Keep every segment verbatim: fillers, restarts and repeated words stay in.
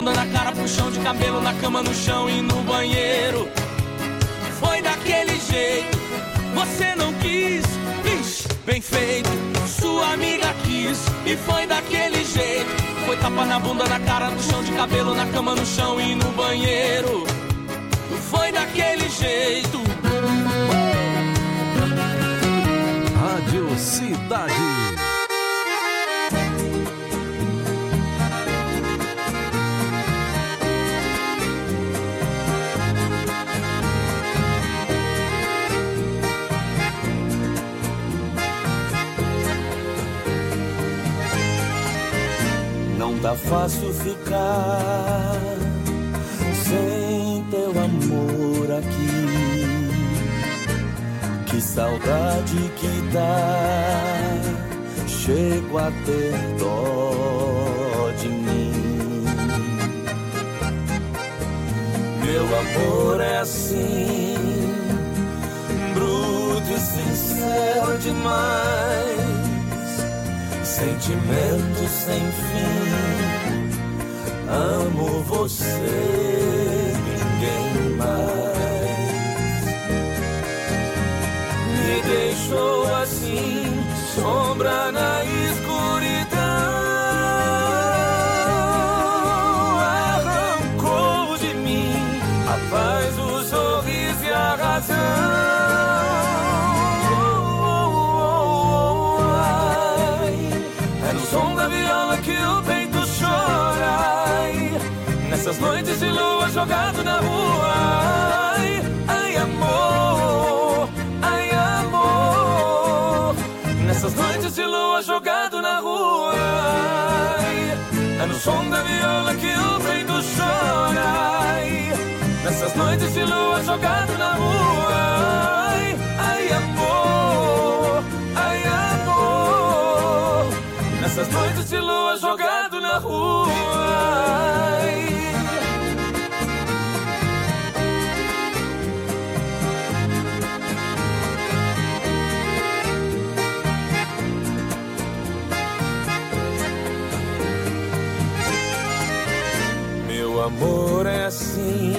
Na cara, puxão de cabelo, na cama, no chão e no banheiro. Foi daquele jeito, você não quis, ixi, bem feito. Sua amiga quis e foi daquele jeito. Foi tapa na bunda, na cara, no chão de cabelo, na cama, no chão e no banheiro. Foi daquele jeito. Rádio Cidade. Não tá fácil ficar sem teu amor aqui. Que saudade que dá, chego a ter dó de mim. Meu amor é assim, bruto e sincero demais. Sentimento sem fim, amo você, ninguém mais. Me deixou assim, sombra na escuridão. Arrancou de mim a paz, o sorriso e a razão. Que o peito chora, ai, nessas noites de lua jogado na rua. Ai, ai amor, ai amor, nessas noites de lua jogado na rua. Ai, é no som da viola que o peito chora, ai, nessas noites de lua jogado na rua. Ai, ai amor, ai amor, nessas noites de lua jogado na rua. Meu amor é assim,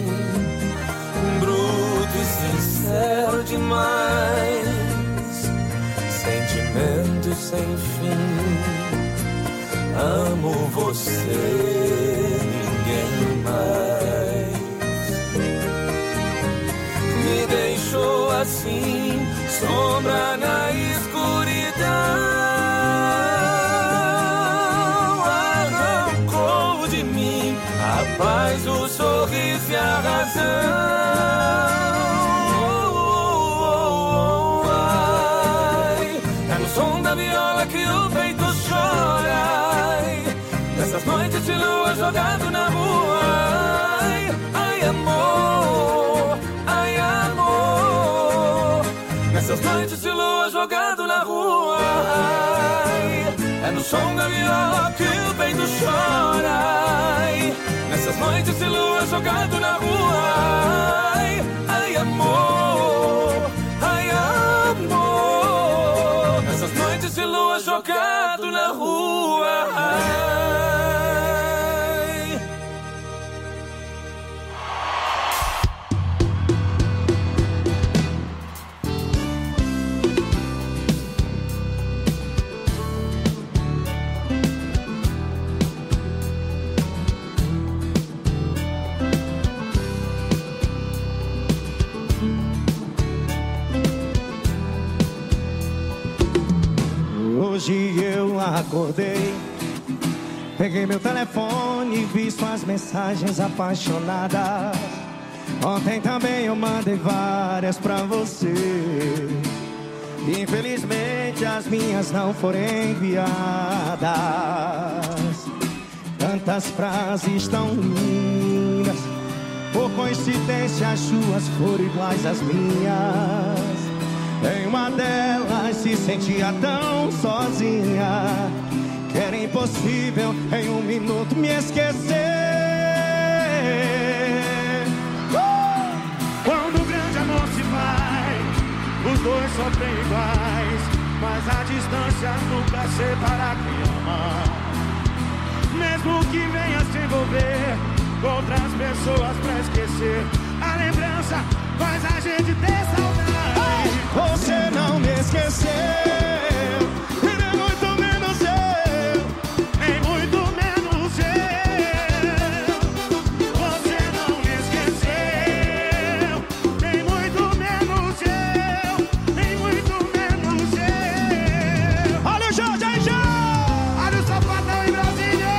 bruto e sincero demais. Sentimento sem fim, amo você, ninguém mais. Me deixou assim, sombra na escuridão. Arrancou de mim a paz, o sorriso e a razão. Que o peito chora, nessas noites de lua jogado na rua. Ai, ai amor, ai amor, nessas noites de lua jogado na rua. Ai, é no som da viola que o peito chora, ai, nessas noites de lua jogado na rua. Ai, ai amor, ai amor, nessas noites de lua jogado na rua. Ai. Hoje eu acordei, peguei meu telefone e vi suas mensagens apaixonadas. Ontem também eu mandei várias pra você. Infelizmente as minhas não foram enviadas. Tantas frases tão lindas, por coincidência as suas foram iguais às minhas. Em uma delas se sentia tão sozinha que era impossível em um minuto me esquecer. uh! Quando o grande amor se vai, os dois sofrem iguais, mas a distância nunca separa quem ama. Mesmo que venha se envolver com outras pessoas pra esquecer, a lembrança faz a gente ter saudade. Você não me esqueceu, e nem muito menos eu, nem muito menos eu. Você não me esqueceu, nem muito menos eu, nem muito menos eu. Olha o Jorge aí, já! Olha o Sapatão em Brasília!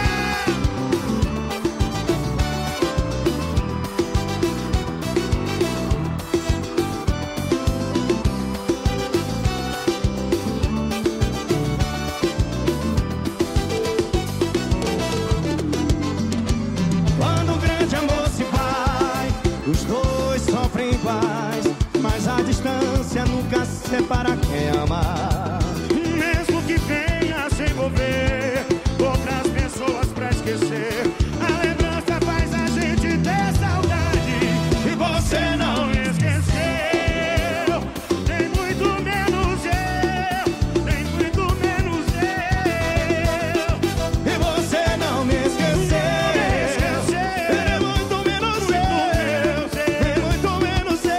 Quando o grande amor se vai, os dois sofrem iguais, mas a distância nunca separa quem ama. Mesmo que venha se envolver outras pessoas pra esquecer, a lembrança faz a gente ter saudade. E você não me esqueceu, nem muito menos eu, nem muito menos eu. E você não me esqueceu, nem muito menos eu, nem muito menos eu.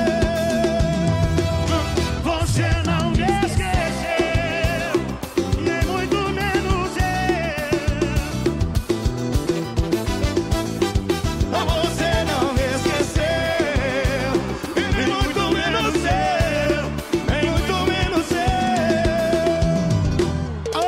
Você não me esqueceu, nem muito menos eu. Você não me esqueceu, e nem muito menos eu, nem muito menos eu. Oh!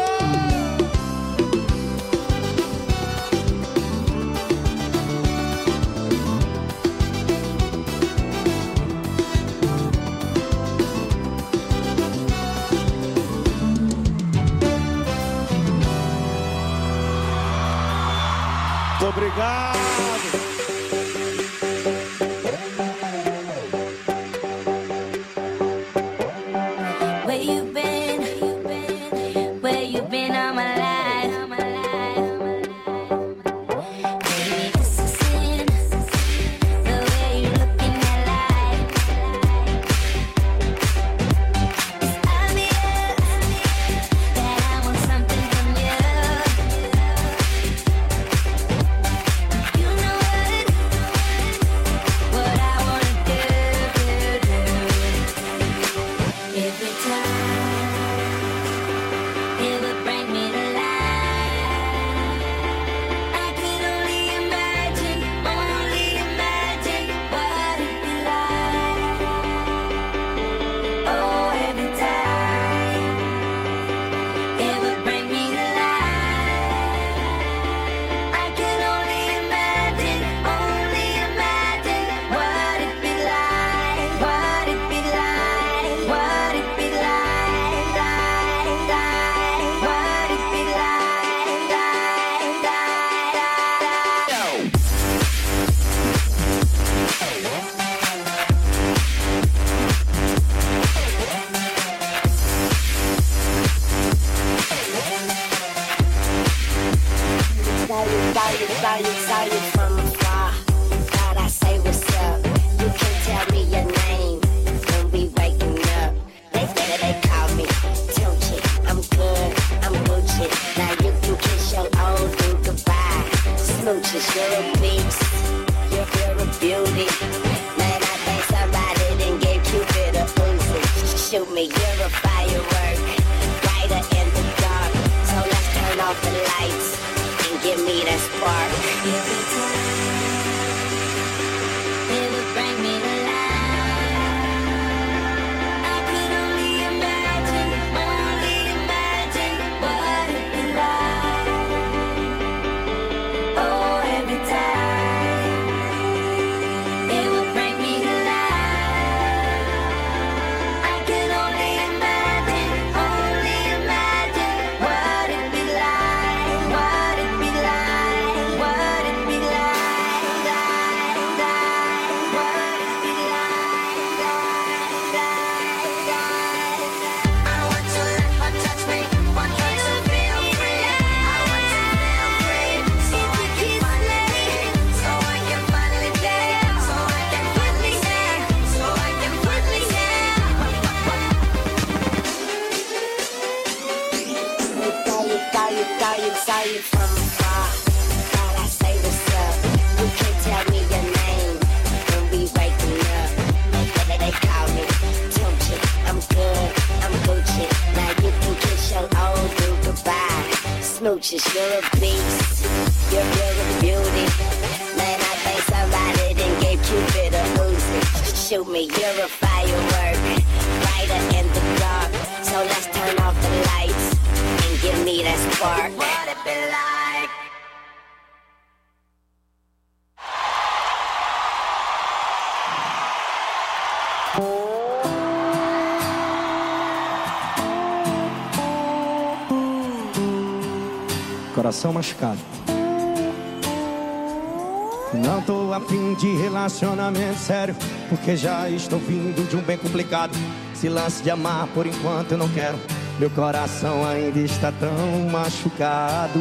Muito obrigado. Where you been? Where you been all my life? Baby, this is sin. The way you look in that light. It's obvious that I want something from you. You know what? What I wanna do, do, do. Every time it would bring me to life. I could only imagine, only imagine what it'd be like. Oh, every time it would bring me to life. I could only imagine, only imagine what it'd be like, what it'd be like, what it'd be like, like, like, what it'd be like, like, like, like. Saw you, saw you, saw you, saw you from afar. Thought I say what's up. You can tell me your name when we waking up. They say they call me Tunchi. I'm good, I'm Gucci. Now you can kiss your old dude goodbye. Smooches, you're a beast. You're, you're a beauty. Man, I think somebody done gave Cupid a Uzi. Shoot me, you're a firework. Brighter in the dark. So let's turn off the lights and give me that spark. Every time it would bring me to life. I could only imagine, only imagine what it'd be like. Oh, every time it would bring me to life. I could only imagine, only imagine what it'd be like, what it'd be like, what it'd be like. roaches. You're a beast. You're filled with beauty. Man, I think somebody done gave Cupid a Uzi. Shoot me, you're a firework, brighter in the dark. So let's turn off the lights and give me that spark. What it be like? Coração machucado. Não tô a fim de relacionamento sério, porque já estou vindo de um bem complicado. Esse lance de amar por enquanto eu não quero. Meu coração ainda está tão machucado.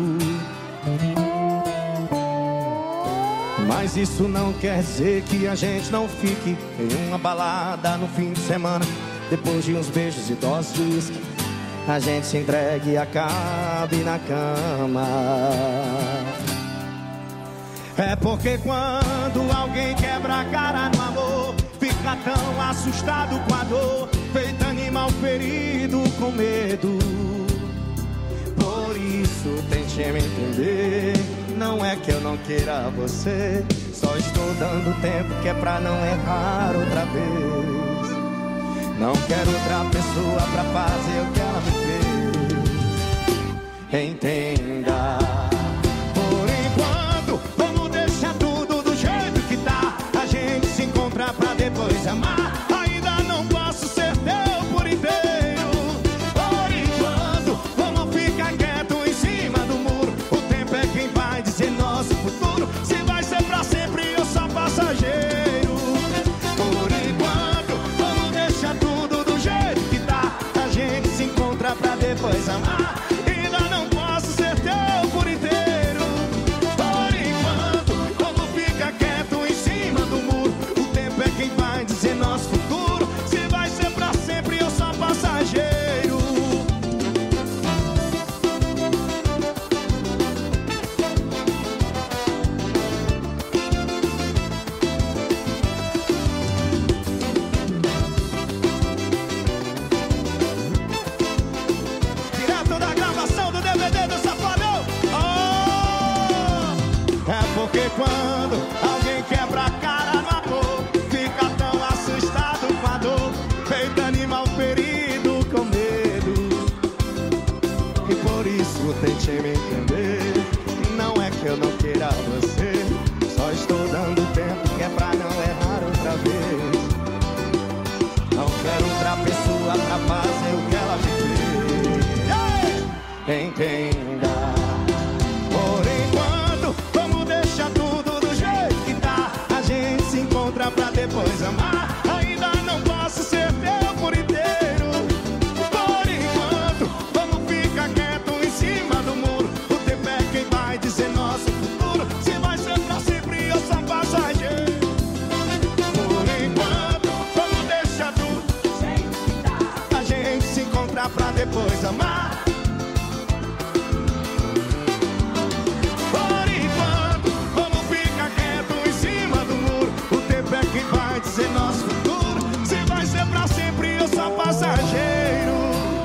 Mas isso não quer dizer que a gente não fique em uma balada no fim de semana. Depois de uns beijos e doses de uísque, a gente se entregue e acabe na cama. É porque quando alguém quebra a cara no amor, fica tão assustado com a dor, feito animal ferido com medo. Por isso tente me entender. Não é que eu não queira você, só estou dando tempo que é pra não errar outra vez. Não quero outra pessoa pra fazer o que ela me fez. Entenda. Por enquanto, vamos deixar tudo do jeito que tá. A gente se encontra pra depois amar. Ainda não posso ser teu por inteiro. Por enquanto, vamos ficar quieto em cima do muro. O tempo é quem vai dizer nosso futuro. Se vai ser pra sempre ou só passageiro. Por enquanto, vamos deixar tudo do jeito que tá. A gente se encontra pra depois amar. Ainda não posso ser teu por inteiro. Por enquanto, vamos ficar quieto em cima do muro. O tempo é quem vai dizer nosso futuro. Se vai ser pra sempre ou só passageiro. Direto da gravação do D V D do Safadão. Oh! É porque quando alguém quebra a cara no amor, fica tão assustado com a dor, feito animal ferido com medo. E por isso tente me entender. Não é que eu não queira você, só estou dando tempo que é pra não errar outra vez. Não quero outra pessoa pra fazer o que ela me fez. Entenda. Por enquanto, vamos deixar tudo do jeito que tá. A gente se encontra pra depois amar. Ainda não posso ser teu por inteiro. Por enquanto, vamos ficar quieto em cima do muro. O tempo é quem vai dizer nosso futuro. Se vai ser pra sempre ou só passageiro. Por enquanto, vamos deixar tudo do jeito que tá. A gente se encontra pra depois amar. Por enquanto, vamos ficar quieto em cima do muro. O tempo é quem vai dizer nosso futuro. Se vai ser pra sempre ou só passageiro.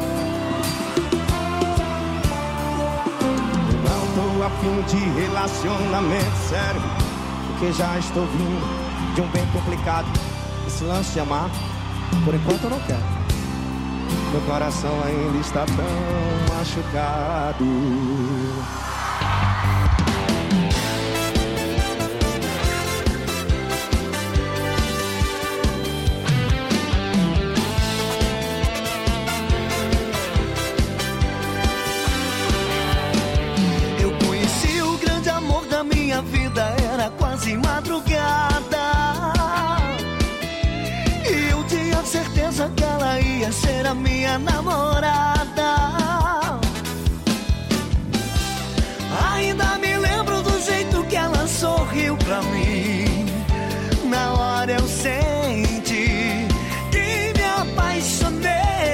Não tô a fim de relacionamento sério, porque já estou vindo de um bem complicado. Esse lance de amar, por enquanto eu não quero. Meu coração ainda está tão machucado. Eu conheci o grande amor da minha vida, era quase madrugada. E eu tinha certeza que ela ia ser a minha namorada. Ainda me lembro do jeito que ela sorriu pra mim. Na hora eu senti que me apaixonei.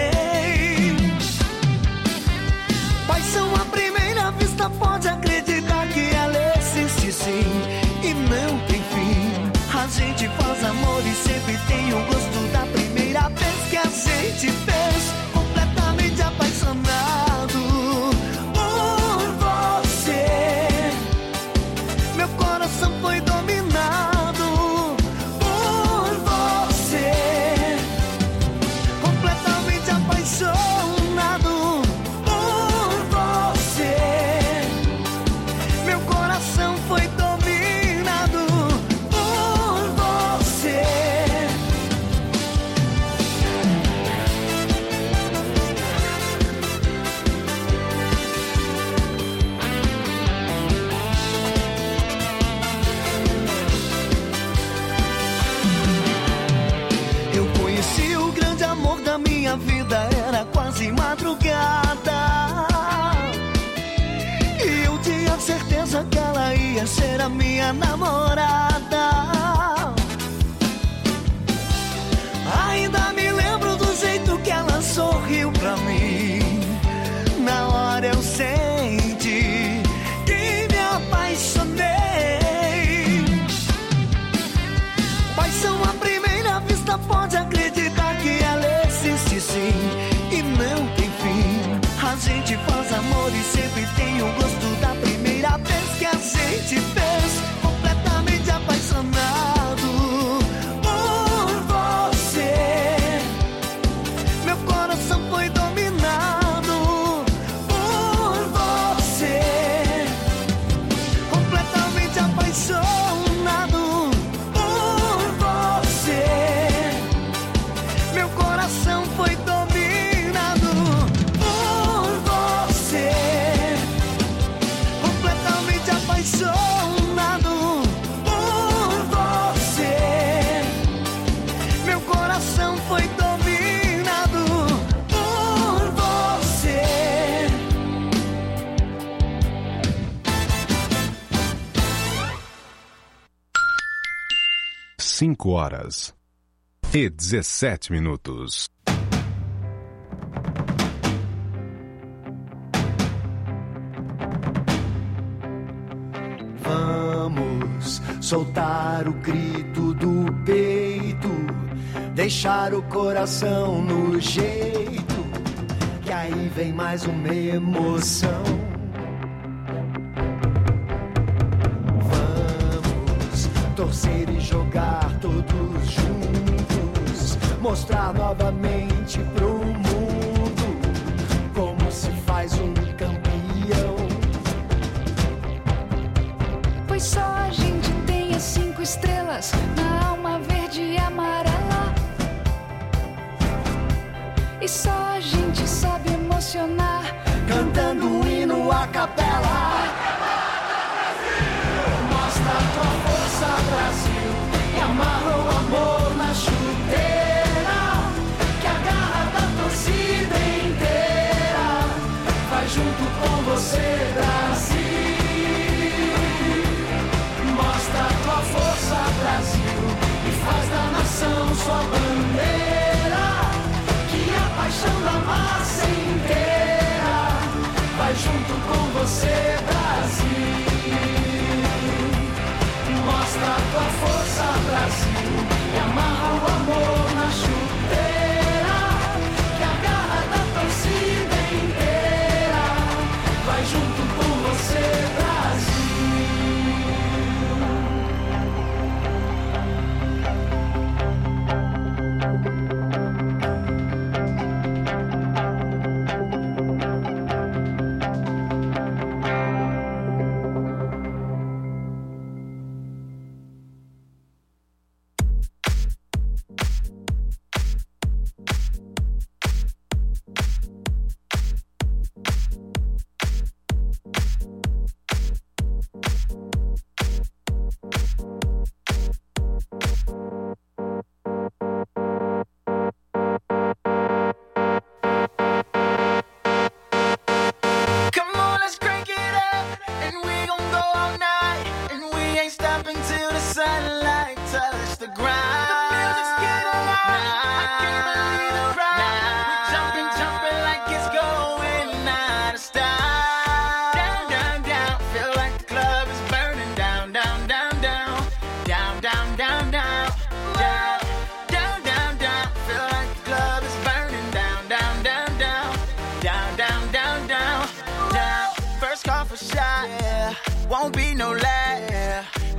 Paixão à primeira vista, pode acreditar que ela existe sim. E não tem fim. A gente faz amor e sempre tem o gosto da primeira vez que a gente fez. Completamente apaixonado. coração foi dominado por você. Completamente apaixonado por você. Meu coração foi dominado por você. Eu conheci o grande amor da minha vida, era quase madrugada. E eu tinha certeza que ela ia ser a minha namorada. Ainda me lembro do jeito que ela sorriu pra mim. Na hora eu senti que me apaixonei. Paixão à primeira vista, pode acreditar que ela existe sim e não tem fim. A gente faz amor e sempre tem o gosto da primeira vez que a gente fez. Completamente apaixonado por você. Meu coração foi dominado por você. Completamente apaixonado por você. Meu coração foi dominado por você. Completamente apaixonado por você. Meu coração foi dominado por você. Cinco horas e dezessete minutos. Vamos soltar o grito do peito, deixar o coração no jeito, que aí vem mais uma emoção. Vamos torcer e jogar todos juntos, mostrar novamente pro mundo como se faz um campeão. Pois só a gente tem as cinco estrelas na alma verde e amarela. E só a gente sabe emocionar Cantando um hino a capela. Mostra a tua força, Brasil, e amarra o amor na chuteira, que a garra da torcida inteira vai junto com você, Brasil. Mostra a tua força, Brasil, e faz da nação sua bandeira, que a paixão da massa inteira vai junto com você, Brasil. Mostra a tua força, Brasil, e amarra o amor na chuteira, que a garra da torcida inteira vai junto com você, Brasil.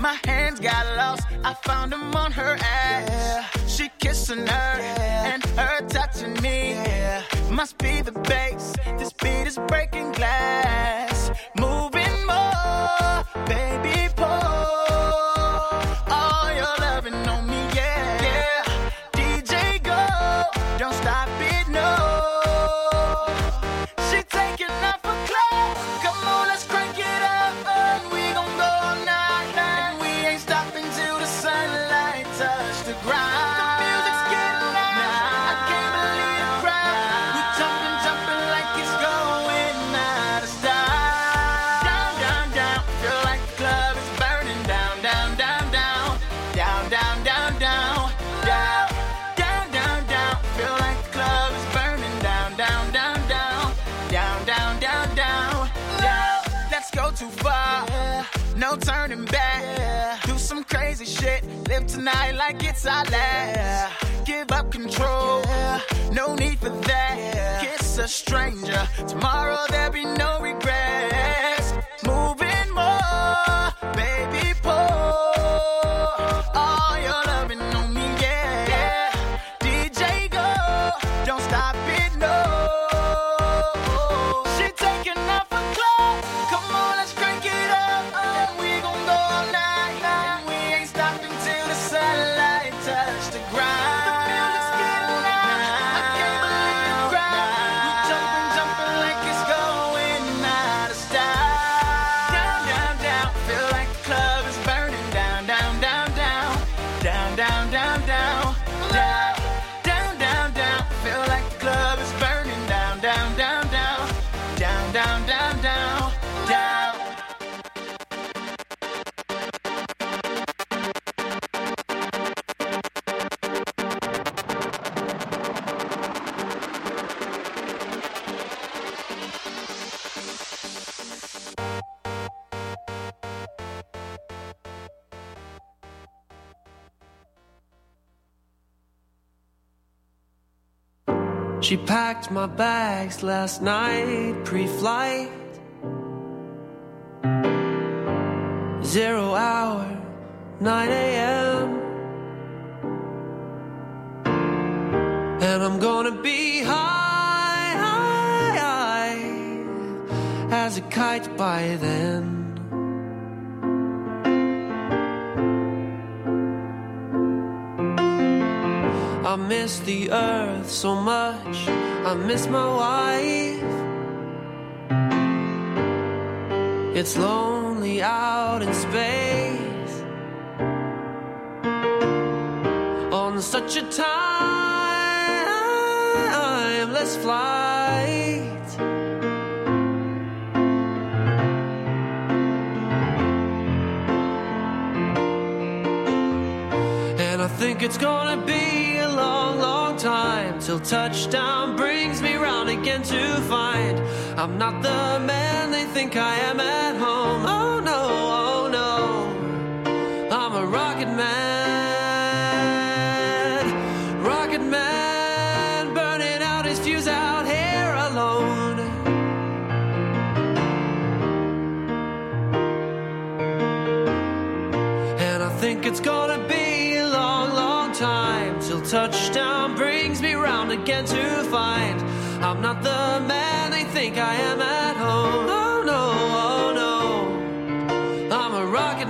My hands got lost, I found them on her ass. She kissing her and her touching me. Must be the bass, this beat is breaking glass. Moving more, baby, pour all your loving on me, yeah, yeah. D J go, don't stop it, no. She taking off her clothes, come on, let's crank it up, and we gon' go all night, and we ain't stopping till the sunlight touch the ground. The music's getting loud, I can't believe the crowd. We jumping, jumping like it's going out of style. Down, down, down, feel like the club is burning down, down, down, down, down, down, down, down, down, down, down, down, feel like the club is burning down, down, down, down, down, down, down, down, down. Let's go too far, no turning back. Do some crazy shit, live tonight like it's our last. Give up control, no need for that. Kiss a stranger, tomorrow there'll be no regrets. Moving more, baby, pour all your loving on me, yeah. D J go, don't stop it, no. She taking off her clothes, come on, let's crank it up, and we gon' go all night, and we ain't stopping till the sunlight touch the ground. The music's getting loud, I can't believe the crowd. We jumping, jumping like it's going out of style. Down, down, down, feel like the club is burning down, down, down, down, down, down, down, down, down, down, down, down, feel like the club is burning down, down, down, down, down, down, down, down, down. She packed my bags last night, pre-flight. Zero hour, nine a.m. And I'm gonna be high, high, high as a kite by then. I miss the earth so much, I miss my wife. It's lonely out in space on such a timeless flight. And I think it's gonna be a long, long time till touchdown brings me round again to find I'm not the man they think I am at home. Oh no, oh no, I'm a rocket man, rocket man, burning out his fuse out here alone. And I think it's gonna be a long, long time till touchdown brings me round again to find I'm not the man they think I am at home. Oh no, oh no, I'm a rocket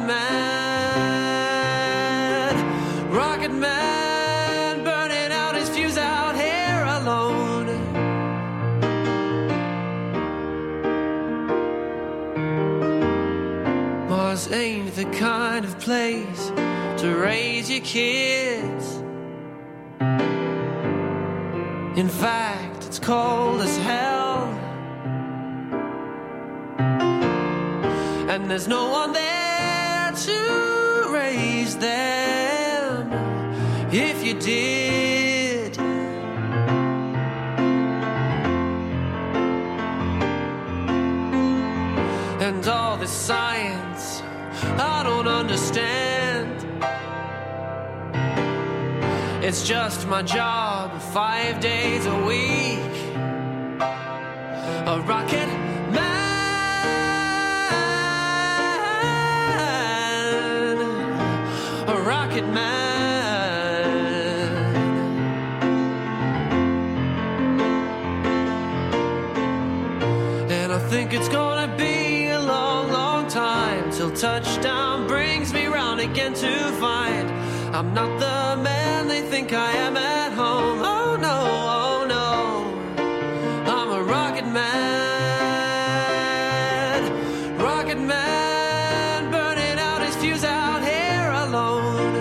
man, rocket man, burning out his fuse out here alone. Mars ain't the kind of place to raise your kids. In fact, it's cold as hell, and there's no one there to raise them if you did. And all this science I don't understand. It's just my job, five days a week. A rocket man. rocket man. And I think it's gonna be a long, long time till touchdown brings me round again to find I'm not the man they think I am at home. Oh no, oh no, I'm a rocket man, rocket man, burning out his fuse out here alone.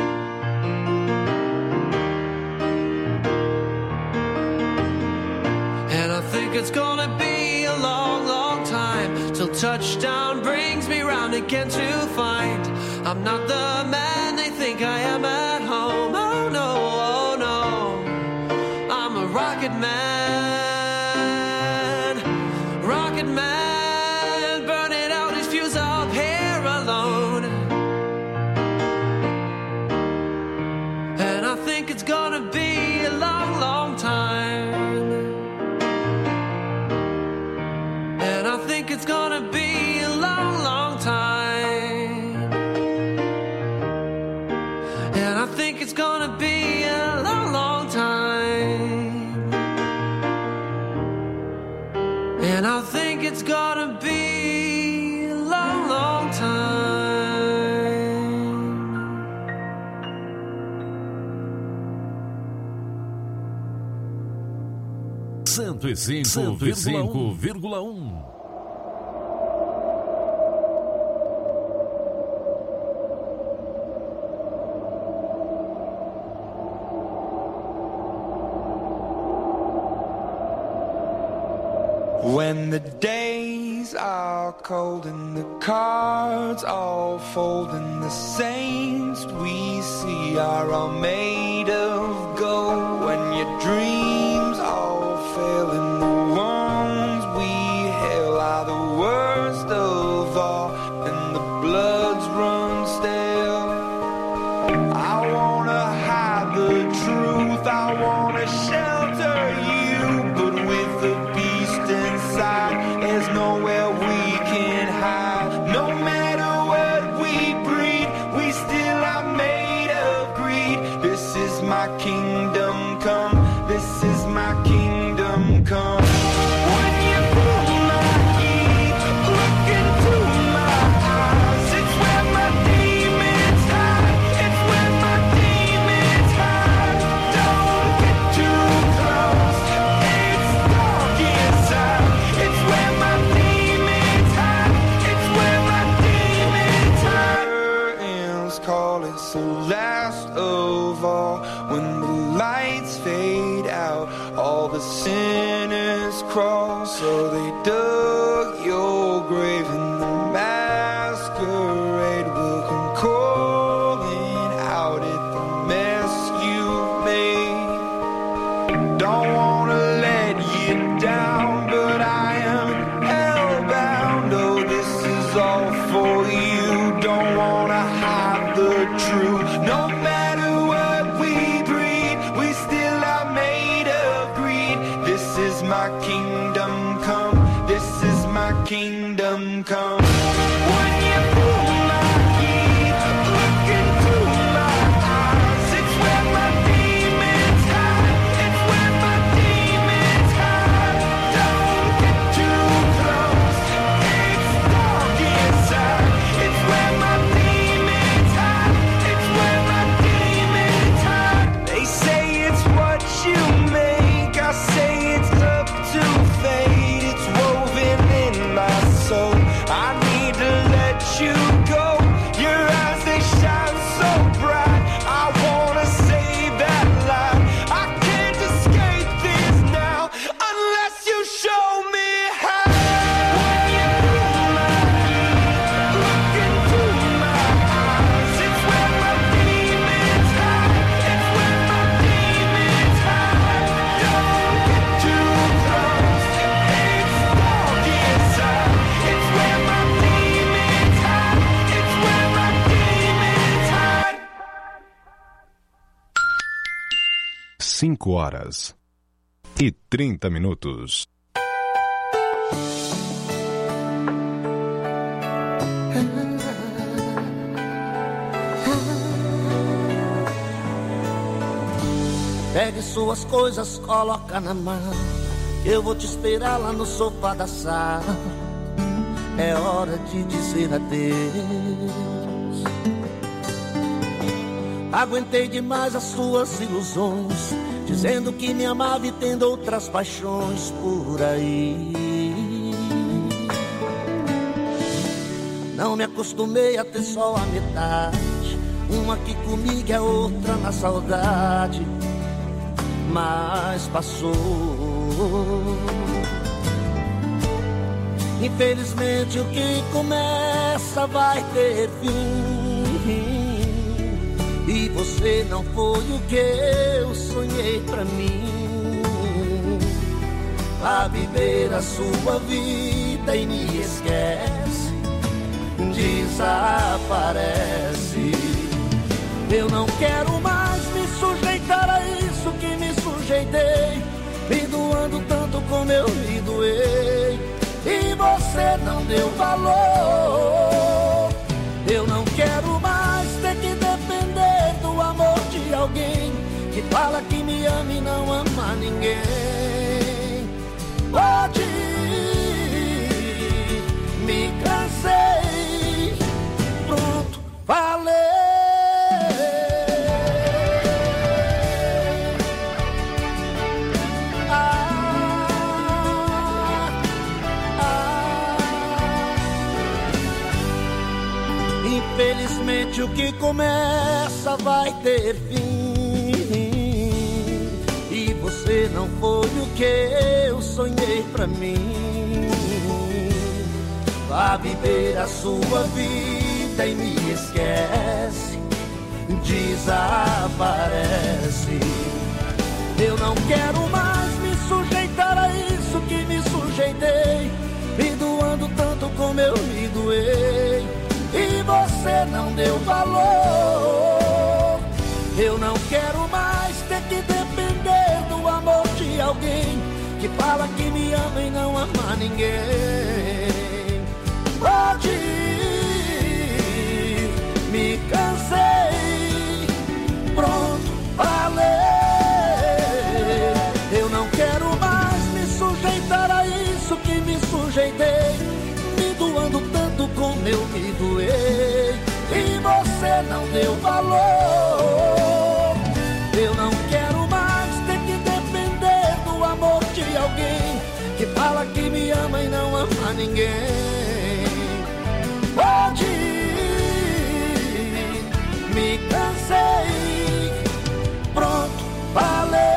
And I think it's gonna be a long, long time till touchdown brings me round again to find I'm not the man they think I am at home. Oh no, oh no, I'm a rocket man, rocket man, burning out his fuse up here alone. And I think it's gonna be a long, long time. And I think it's gonna be a long, long time. And I think it's gonna be a long, long time. And I think it's gonna be a long, long time. cento e cinco vírgula um. When the days are cold and the cards all fold and the saints we see are all made of gold, when your dreams all fail and the ones we hail are the worst of all and the bloods run stale, I wanna hide the truth, I wanna shelter you, but with the beast inside, there's nowhere we can hide. No matter what we breed, we still are made of greed. This is my kingdom come, this is my kingdom come. When you pull my key, look into my eyes, it's where my demons hide, it's where my demons hide. Don't get too close, it's dark inside, it's where my demons hide, it's where my demons hide. Curtains call, it's the last of all. When the lights fade out, all the sinners crawl. So they dug your grave and the masquerade will come calling out at the mess you made. Don't wanna let you down, but I am hellbound. Oh, this is all for you. Don't wanna hide the truth. No matter what we breed, we still are made of greed. This is my kingdom come, this is my kingdom come. When you pull my key, look into my eyes, it's where my demons hide, it's where my demons hide. Don't get too close, it's dark inside, it's where my demons hide, it's where my demons hide. They say it's what you make, I say it's up to fate, it's woven in my soul. I need to let you go, your eyes they shine so bright, I wanna save that light. I can't escape this now, unless you show me how. When you pull my key, look into my eyes, it's where my demons hide, it's where my demons hide. Don't get too close, it's dark inside, it's where my demons hide, it's where my demons hide. cinco horas e trinta minutos. Pegue suas coisas, coloca na mão. Eu vou te esperar lá no sofá da sala. É hora de dizer adeus. Aguentei demais as suas ilusões, dizendo que me amava e tendo outras paixões por aí. Não me acostumei a ter só a metade, uma aqui comigo e a outra na saudade. Mas passou. Infelizmente o que começa vai ter fim. E você não foi o que eu sonhei pra mim. Vá viver a sua vida e me esquece, desaparece. Eu não quero mais me sujeitar a isso que me sujeitei, me doando tanto como eu me doei, e você não deu valor. Eu não quero mais ter que depender do amor de alguém que fala que me ama e não ama ninguém. Pode ir, me cansei, pronto, falei. Infelizmente o que começa vai ter fim. E você não foi o que eu sonhei pra mim. Vá viver a sua vida e me esquece, desaparece. Eu não quero mais me sujeitar a isso que me sujeitei, me doando tanto como eu me doei, e você não deu valor. Eu não quero mais ter que depender do amor de alguém que fala que me ama e não ama ninguém. Pode ir, me cansei, pronto, falei. Eu não quero mais me sujeitar a isso que me sujeitei, me doando tanto como eu me doei, e você não deu valor. Eu não quero mais ter que depender do amor de alguém que fala que me ama e não ama ninguém. Pode ir, me cansei, pronto, falei.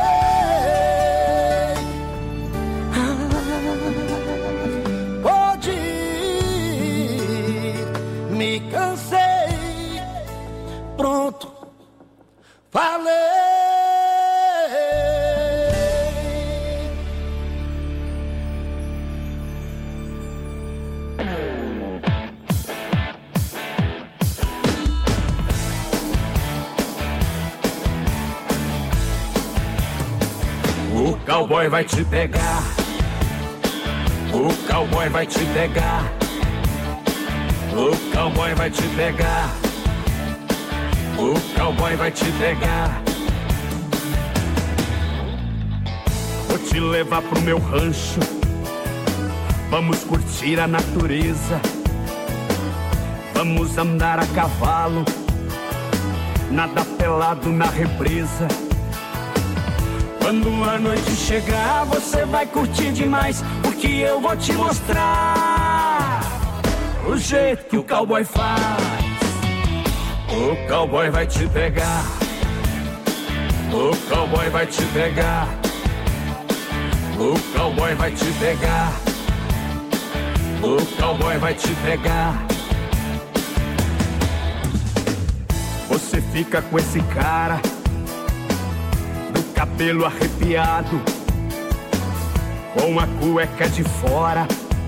Me cansei, pronto, falei. O cowboy vai te pegar, o cowboy vai te pegar, o cowboy vai te pegar, o cowboy vai te pegar. Vou te levar pro meu rancho, vamos curtir a natureza, vamos andar a cavalo, nadar pelado na represa. Quando a noite chegar, você vai curtir demais, porque eu vou te mostrar o jeito que o cowboy faz. O cowboy vai te pegar, o cowboy vai te pegar, o cowboy vai te pegar, o cowboy vai te pegar. Você fica com esse cara, do cabelo arrepiado, com a cueca de fora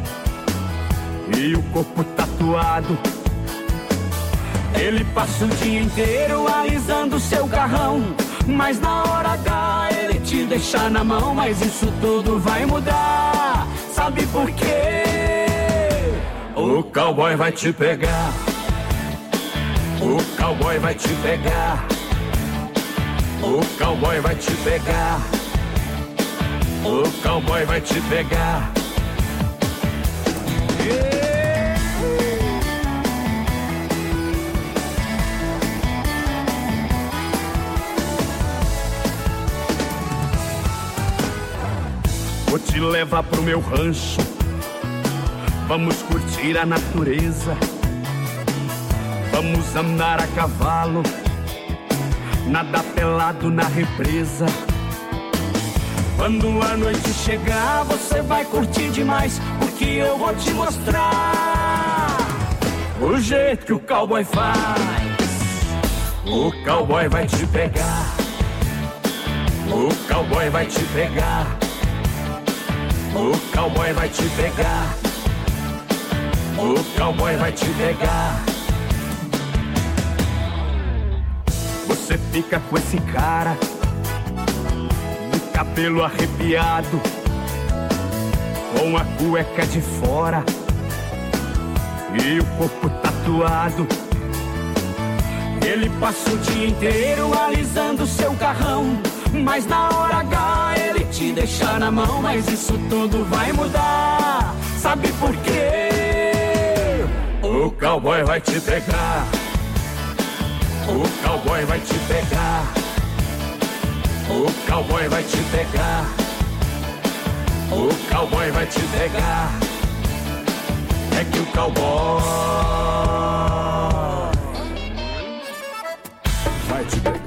e o corpo tatuado. Ele passa o dia inteiro alisando seu carrão, mas na hora H ele te deixa na mão. Mas isso tudo vai mudar, sabe por quê? O cowboy vai te pegar, o cowboy vai te pegar, O cowboy vai te pegar. O cowboy vai te pegar. Vou te levar pro meu rancho. Vamos curtir a natureza. Vamos andar a cavalo. Nadar pelado na represa. Quando a noite chegar, você vai curtir demais, porque eu vou te mostrar o jeito que o cowboy faz. O cowboy vai te pegar. O cowboy vai te pegar. O cowboy vai te pegar. O cowboy vai te pegar. Você fica com esse cara, de cabelo arrepiado, com a cueca de fora e o corpo tatuado. Ele passa o dia inteiro alisando seu carrão, mas na hora H ele te deixa na mão. Mas isso tudo vai mudar, sabe por quê? O cowboy vai te pegar. O cowboy vai te pegar. O cowboy vai te pegar. O cowboy vai te pegar. É que o cowboy vai te pegar.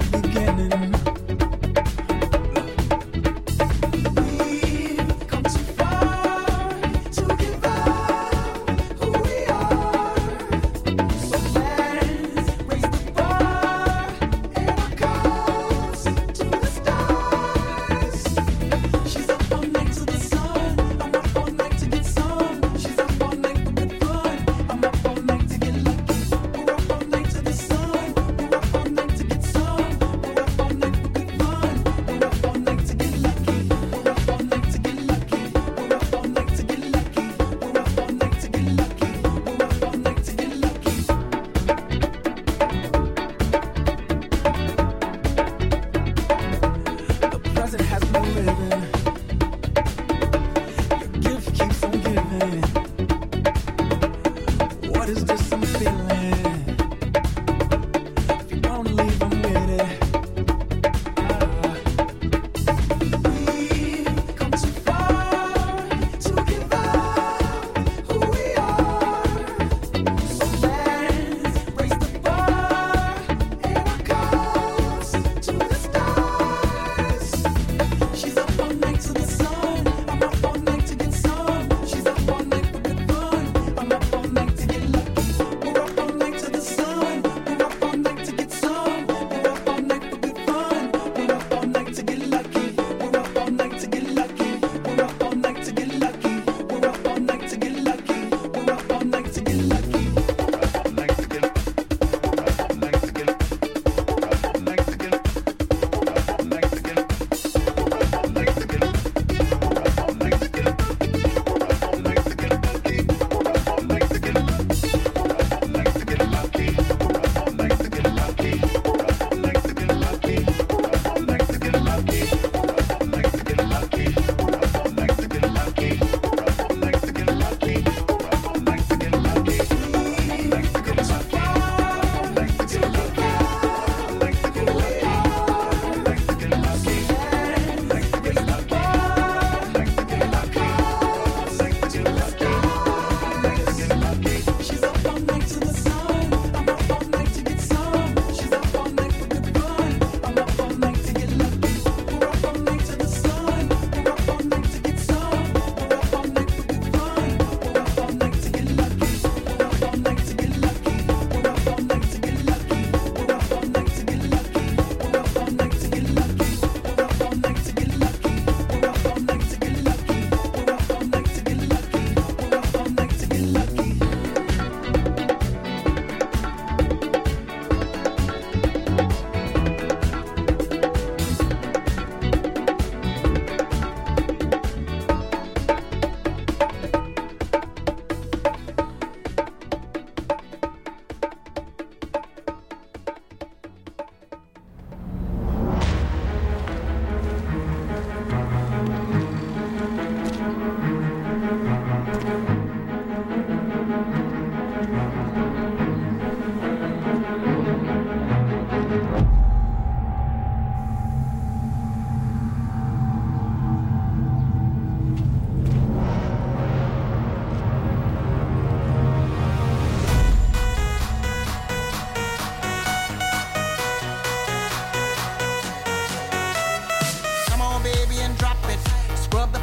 Come too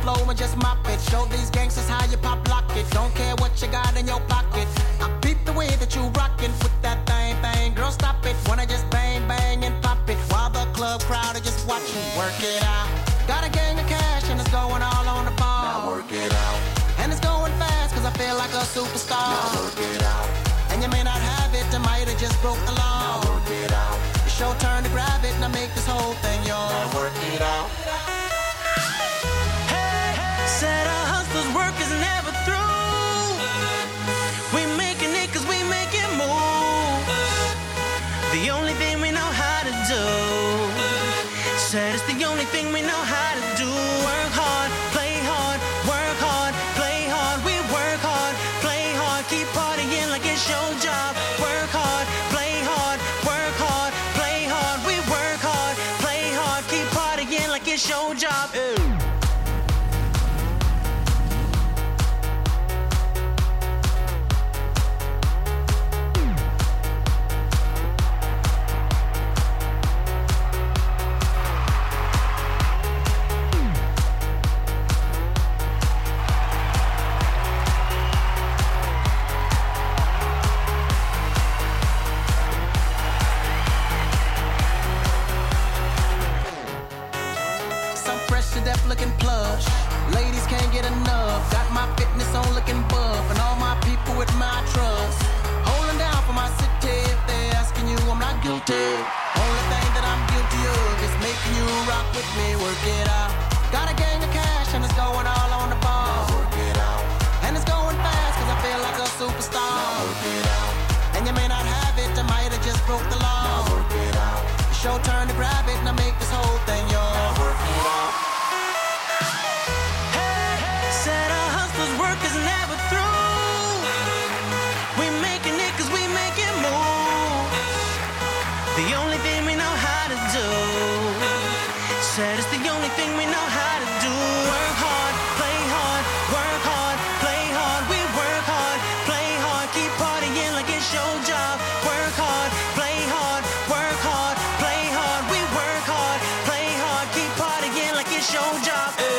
flow and just mop it. Show these gangsters how you pop lock it. Don't care what you got in your pocket. I peep the way that you rockin' with that thing, thing. Girl, stop it. Wanna just bang, bang and pop it. While the club crowd are just watching. Work it out. Got a gang of cash and it's going all on the ball. Now work it out. And it's going fast cause I feel like a superstar. Now work it out. And you may not have it, I might have just broke the law. Now work it out. It's your turn to grab it and I make this whole thing yours. Now work it out. Hey, said our hustlers' work is never through. We making it cause we make it move. The only thing we know how to do. Said it's the only thing we know how to do. Work hard, play hard, work hard, play hard. We work hard, play hard, keep partying like it's your job. Work hard, play hard, work hard, play hard. We work hard, play hard, keep partying like it's your job. Ew. Looking plush, ladies can't get enough. Got my fitness on looking buff, and all my people with my trust. Holding down for my city. If they're asking you, I'm not guilty. Only thing that I'm guilty of is making you rock with me. Work it out. Got a gang of cash and it's going all on the ball. Work it out. And it's going fast cause I feel like a superstar. Work it out. And you may not have it, I might have just broke the law. Work it out. It's your turn to grab it and I make this whole thing yours. Work it out. Said our hustlers' work is never through. We making it cause we make it move. The only thing we know how to do. Said it's the only thing we know how to do. Work hard, play hard, work hard, play hard. We work hard, play hard, keep partying like it's your job. Work hard, play hard, work hard, play hard. We work hard, play hard, keep partying like it's your job. Hey.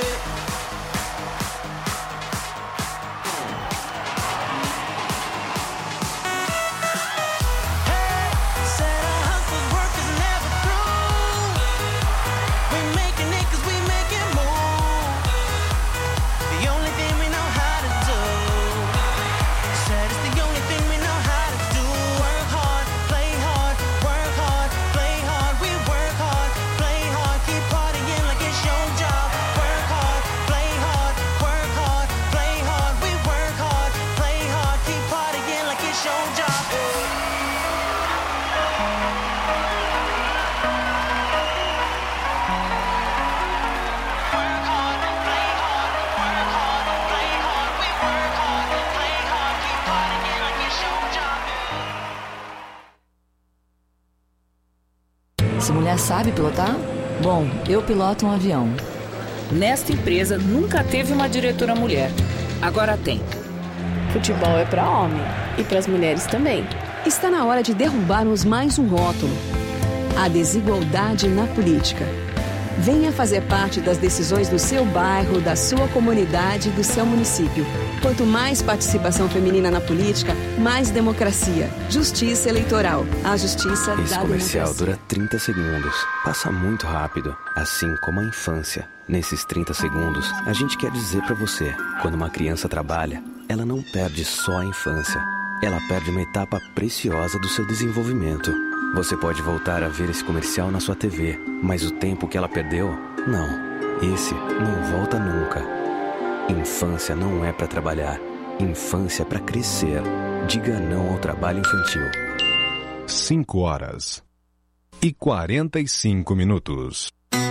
Essa mulher sabe pilotar? Bom, eu piloto um avião. Nesta empresa nunca teve uma diretora mulher. Agora tem. Futebol é para homem e para as mulheres também. Está na hora de derrubarmos mais um rótulo: a desigualdade na política. Venha fazer parte das decisões do seu bairro, da sua comunidade e do seu município. Quanto mais participação feminina na política, mais democracia. Justiça eleitoral. A justiça Esse da comercial democracia. dura trinta segundos. Passa muito rápido, assim como a infância. Nesses trinta segundos, a gente quer dizer pra você: quando uma criança trabalha, ela não perde só a infância. Ela perde uma etapa preciosa do seu desenvolvimento. Você pode voltar a ver esse comercial na sua T V, mas o tempo que ela perdeu, não. Esse não volta nunca. Infância não é pra trabalhar. Infância é pra crescer. Diga não ao trabalho infantil. cinco horas e quarenta e cinco minutos.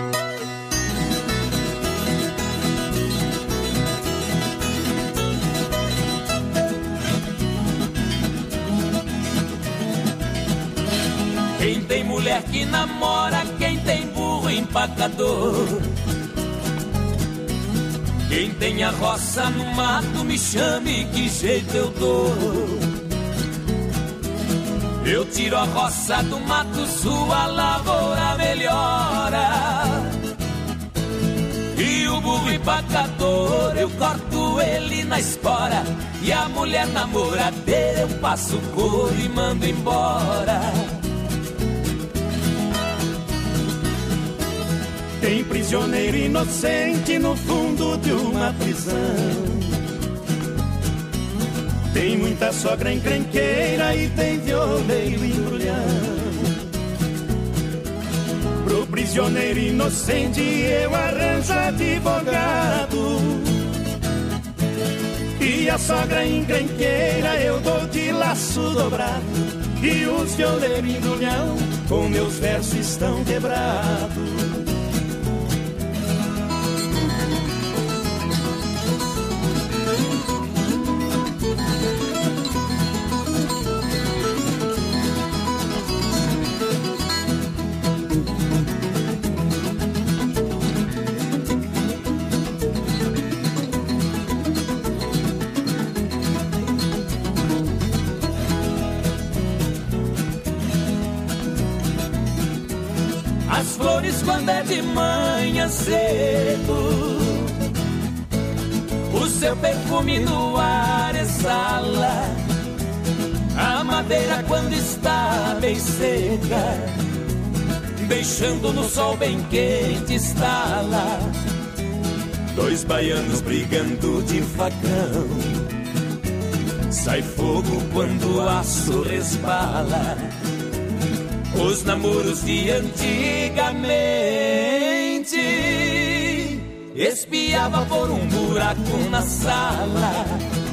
Quem tem mulher que namora, quem tem burro empacador. Quem tem a roça no mato, me chame, que jeito eu dou. Eu tiro a roça do mato, sua lavoura melhora. E o burro empacador, eu corto ele na espora. E a mulher namoradeira, eu passo couro e mando embora. Tem prisioneiro inocente no fundo de uma prisão. Tem muita sogra encrenqueira e tem violeiro embrulhão. Pro prisioneiro inocente eu arranjo advogado. E a sogra encrenqueira eu dou de laço dobrado. E os violeiros embrulhão com meus versos estão quebrados. As flores quando é de manhã cedo, o seu perfume no ar exala. A madeira quando está bem seca, deixando no sol bem quente estala. Dois baianos brigando de facão, sai fogo quando o aço resbala. Os namoros de antigamente espiava por um buraco na sala.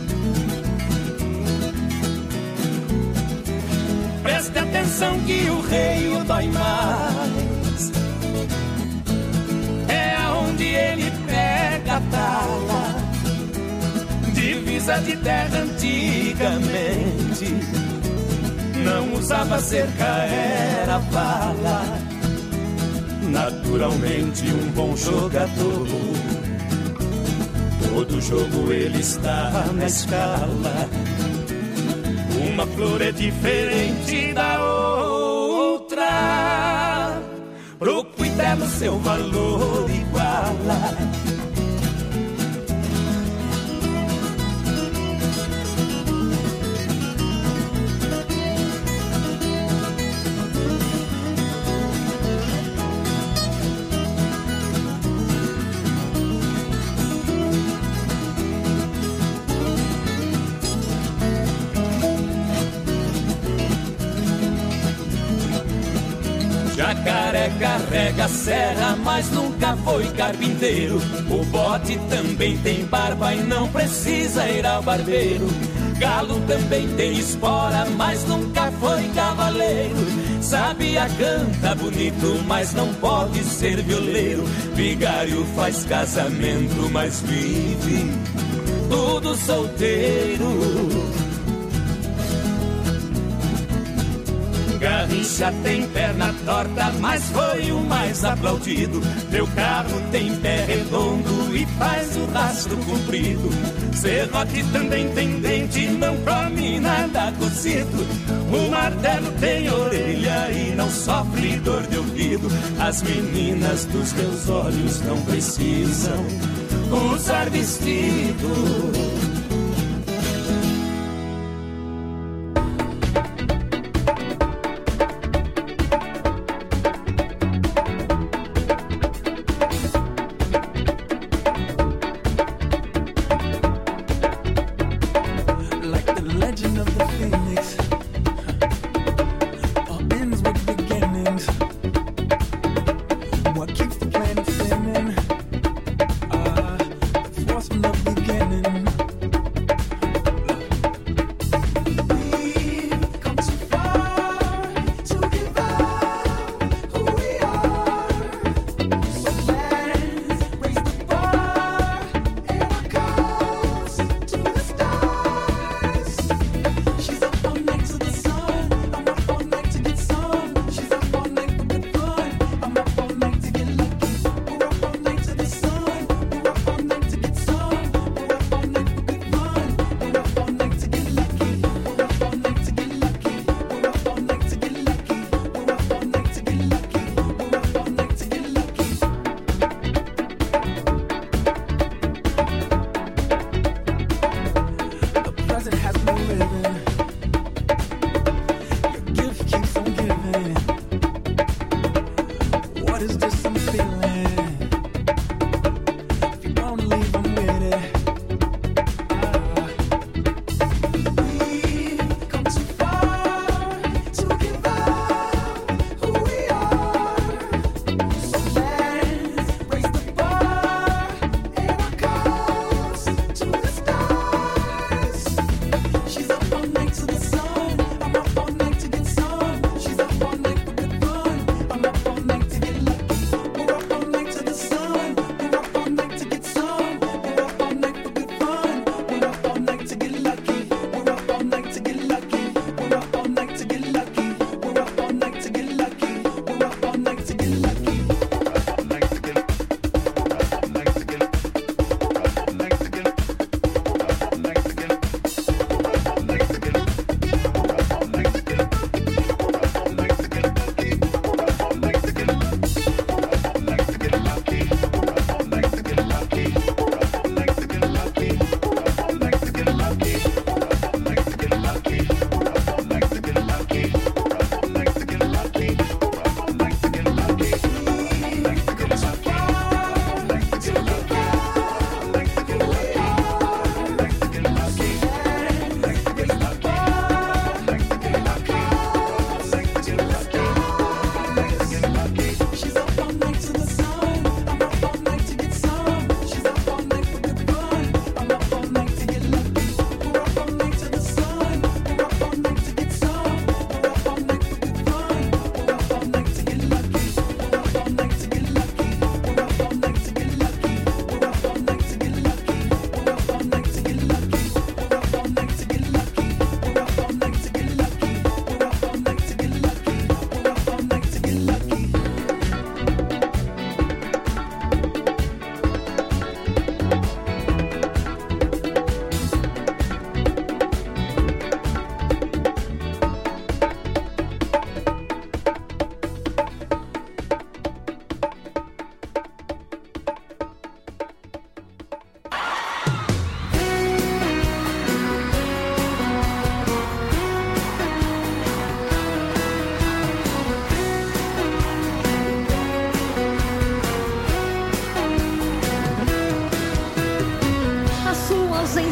Preste atenção que o rei o dói mais, é aonde ele pega a tala. Divisa de terra antigamente não usava cerca, era bala. Naturalmente um bom jogador, todo jogo ele está na escala. Uma flor é diferente da outra, pro cuidado seu valor iguala. Jacaré carrega a serra, mas nunca foi carpinteiro. O bode também tem barba e não precisa ir ao barbeiro. Galo também tem espora, mas nunca foi cavaleiro. Sabia, canta bonito, mas não pode ser violeiro. Vigário faz casamento, mas vive tudo solteiro. Garrincha tem perna torta, mas foi o mais aplaudido. Meu carro tem pé redondo e faz o rastro comprido. Serrote também tem dente, não come nada cozido. O martelo tem orelha e não sofre dor de ouvido. As meninas dos meus olhos não precisam usar vestido. From the beginning,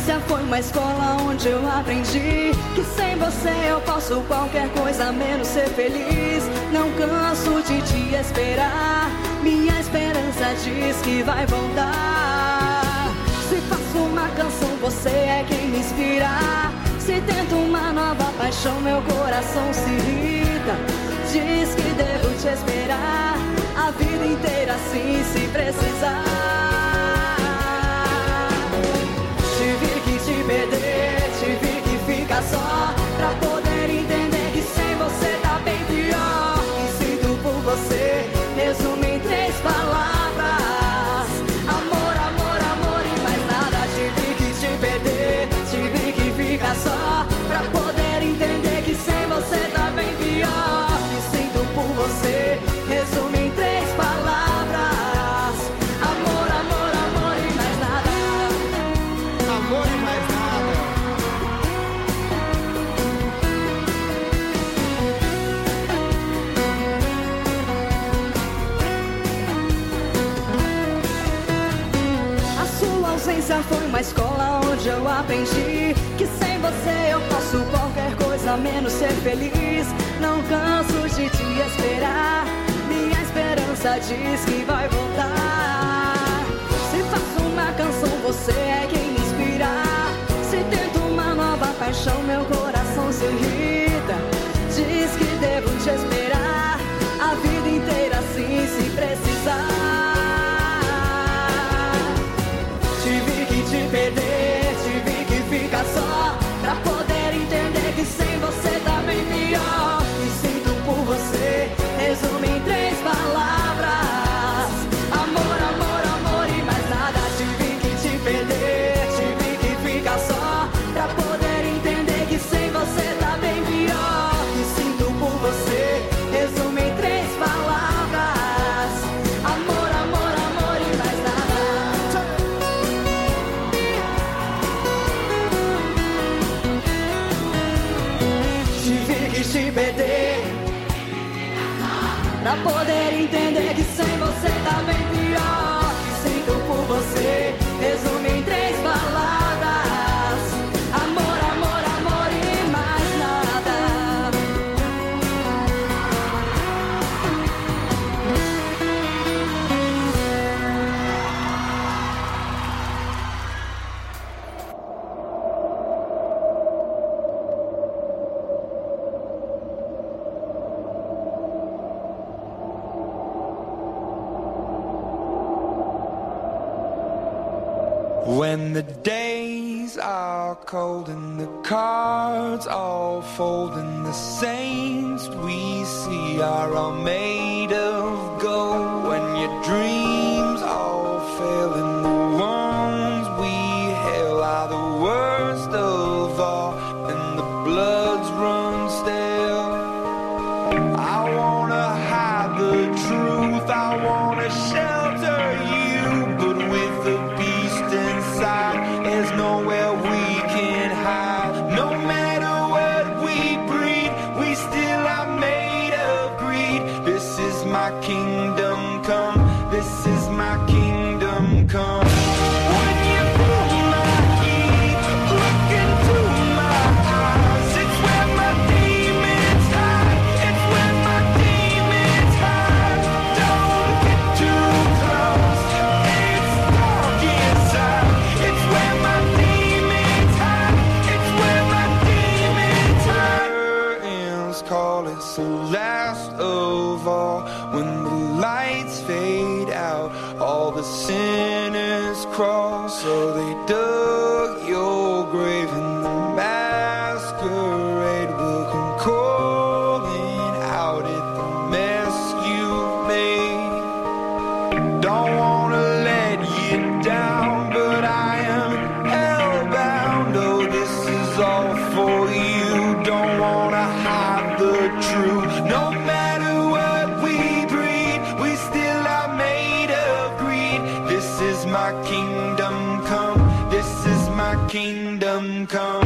ausência foi uma escola onde eu aprendi que sem você eu posso qualquer coisa menos ser feliz. Não canso de te esperar, minha esperança diz que vai voltar. Se faço uma canção, você é quem me inspira. Se tento uma nova paixão, meu coração se irrita. Diz que devo te esperar a vida inteira, assim, se precisar. Tive que te perder, tive que ficar só, pra poder entender que sem você tá bem pior. E sinto por você, resumo em três palavras: amor, amor, amor e mais nada. Tive que te perder, tive que ficar só, pra poder entender que sem você tá bem pior. E sinto por você, resumo em três palavras: amor, amor, amor e mais nada. Amor e mais nada. A sua ausência foi uma escola onde eu aprendi que sem você eu posso qualquer coisa menos ser feliz. Não canso de te esperar, minha esperança diz que vai voltar. Se faço uma canção, você é quem me inspira. Se tento uma nova paixão, meu coração se irrita. Diz que devo te esperar a vida inteira, assim, se precisar. Tive que te perder, tive que ficar só, pra poder entender que sem você tá bem pior. E sinto por você, resumo em três palavras: amor, amor, amor e mais nada. Tive que te perder, tive que ficar só, pra poder entender que sem você tá bem pior. E sinto por você, resumo em três palavras: amor, amor, amor e mais nada. Tive que te perder, pra poder entender que sem você tá bem pior. Que sinto por você, resumo em três palavras: amor, amor, amor e mais nada. When the days are cold and the cards all fold and the saints we see are all made of gold. When your dreams all fail and the ones we hail are the worst of all and the bloods run stale. I wanna hide the truth, I wanna shelter you, but with the beast inside, there's nowhere we can hide. No matter what we breed, we still are made of greed. This is my kingdom come, this is my kingdom come. When you pull my key, look into my eyes, it's where my demons hide, it's where my demons hide. Don't get too close, it's dark inside, it's where my demons hide, it's where my demons hide. Curtains call, it's the last of all. When the lights fade out, all the sinners crawl. So they dug your grave and the masquerade will come calling out at the mess you've made. Don't wanna let you down, but I am hellbound. Oh, this is all for you. Don't wanna hide the truth. No matter what we breed, we still are made of greed. This is my kingdom come, this is my kingdom come.